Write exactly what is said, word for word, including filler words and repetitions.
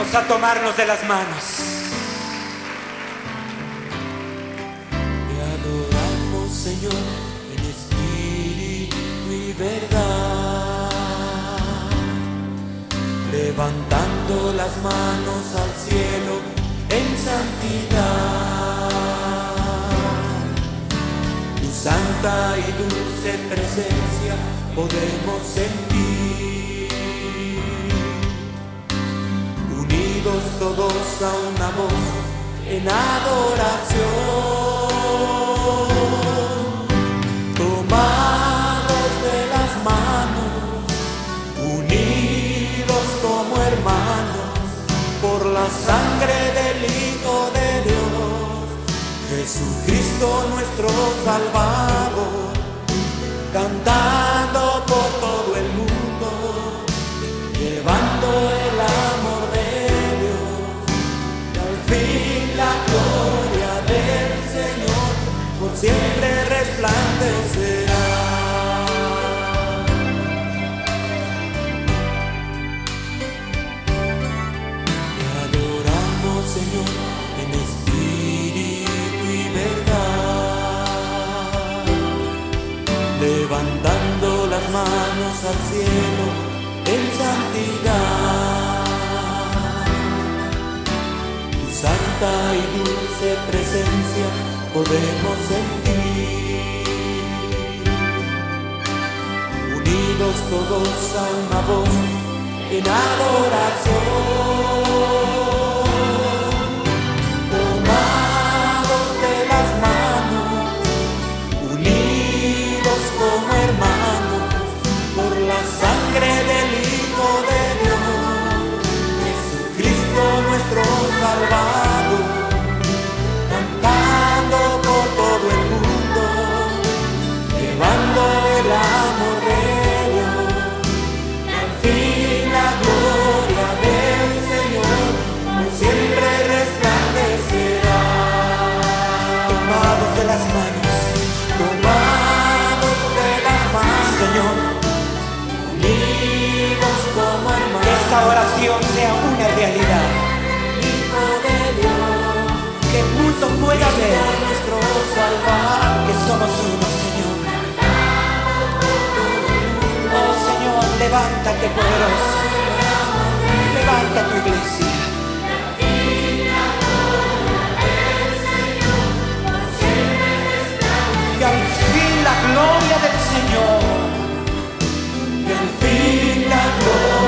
Vamos a tomarnos de las manos. Te adoramos, Señor, en espíritu y verdad, levantando las manos al cielo en santidad. Tu santa y dulce presencia podemos sentir, unidos todos a una voz en adoración, tomados de las manos, unidos como hermanos por la sangre del Hijo de Dios, Jesucristo nuestro Salvador, cantando por todo el mundo, llevando el amor de Dios, y al fin la gloria del Señor por siempre resplandecerá. Te adoramos, Señor, en espíritu y verdad, levantando las manos al cielo en santidad. Tu santa y dulce presencia podemos sentir, unidos todos a una voz en adoración, tomados de las manos, unidos como hermanos por la sangre del Hijo de Dios, Jesucristo nuestro Salvador, cantando por todo el mundo, llevando el amor de Dios, y al fin la gloria del Señor por siempre resplandecerá. Tomados de las manos, Tomados de las manos, Señor, unidos como que hermanos, esta oración sea una realidad, Hijo de Dios, que el mundo pueda ver nuestro Salvador, que somos uno, Señor. Oh Señor, levántate poderoso, levanta tu iglesia. Y al fin la gloria del Señor, y al fin la gloria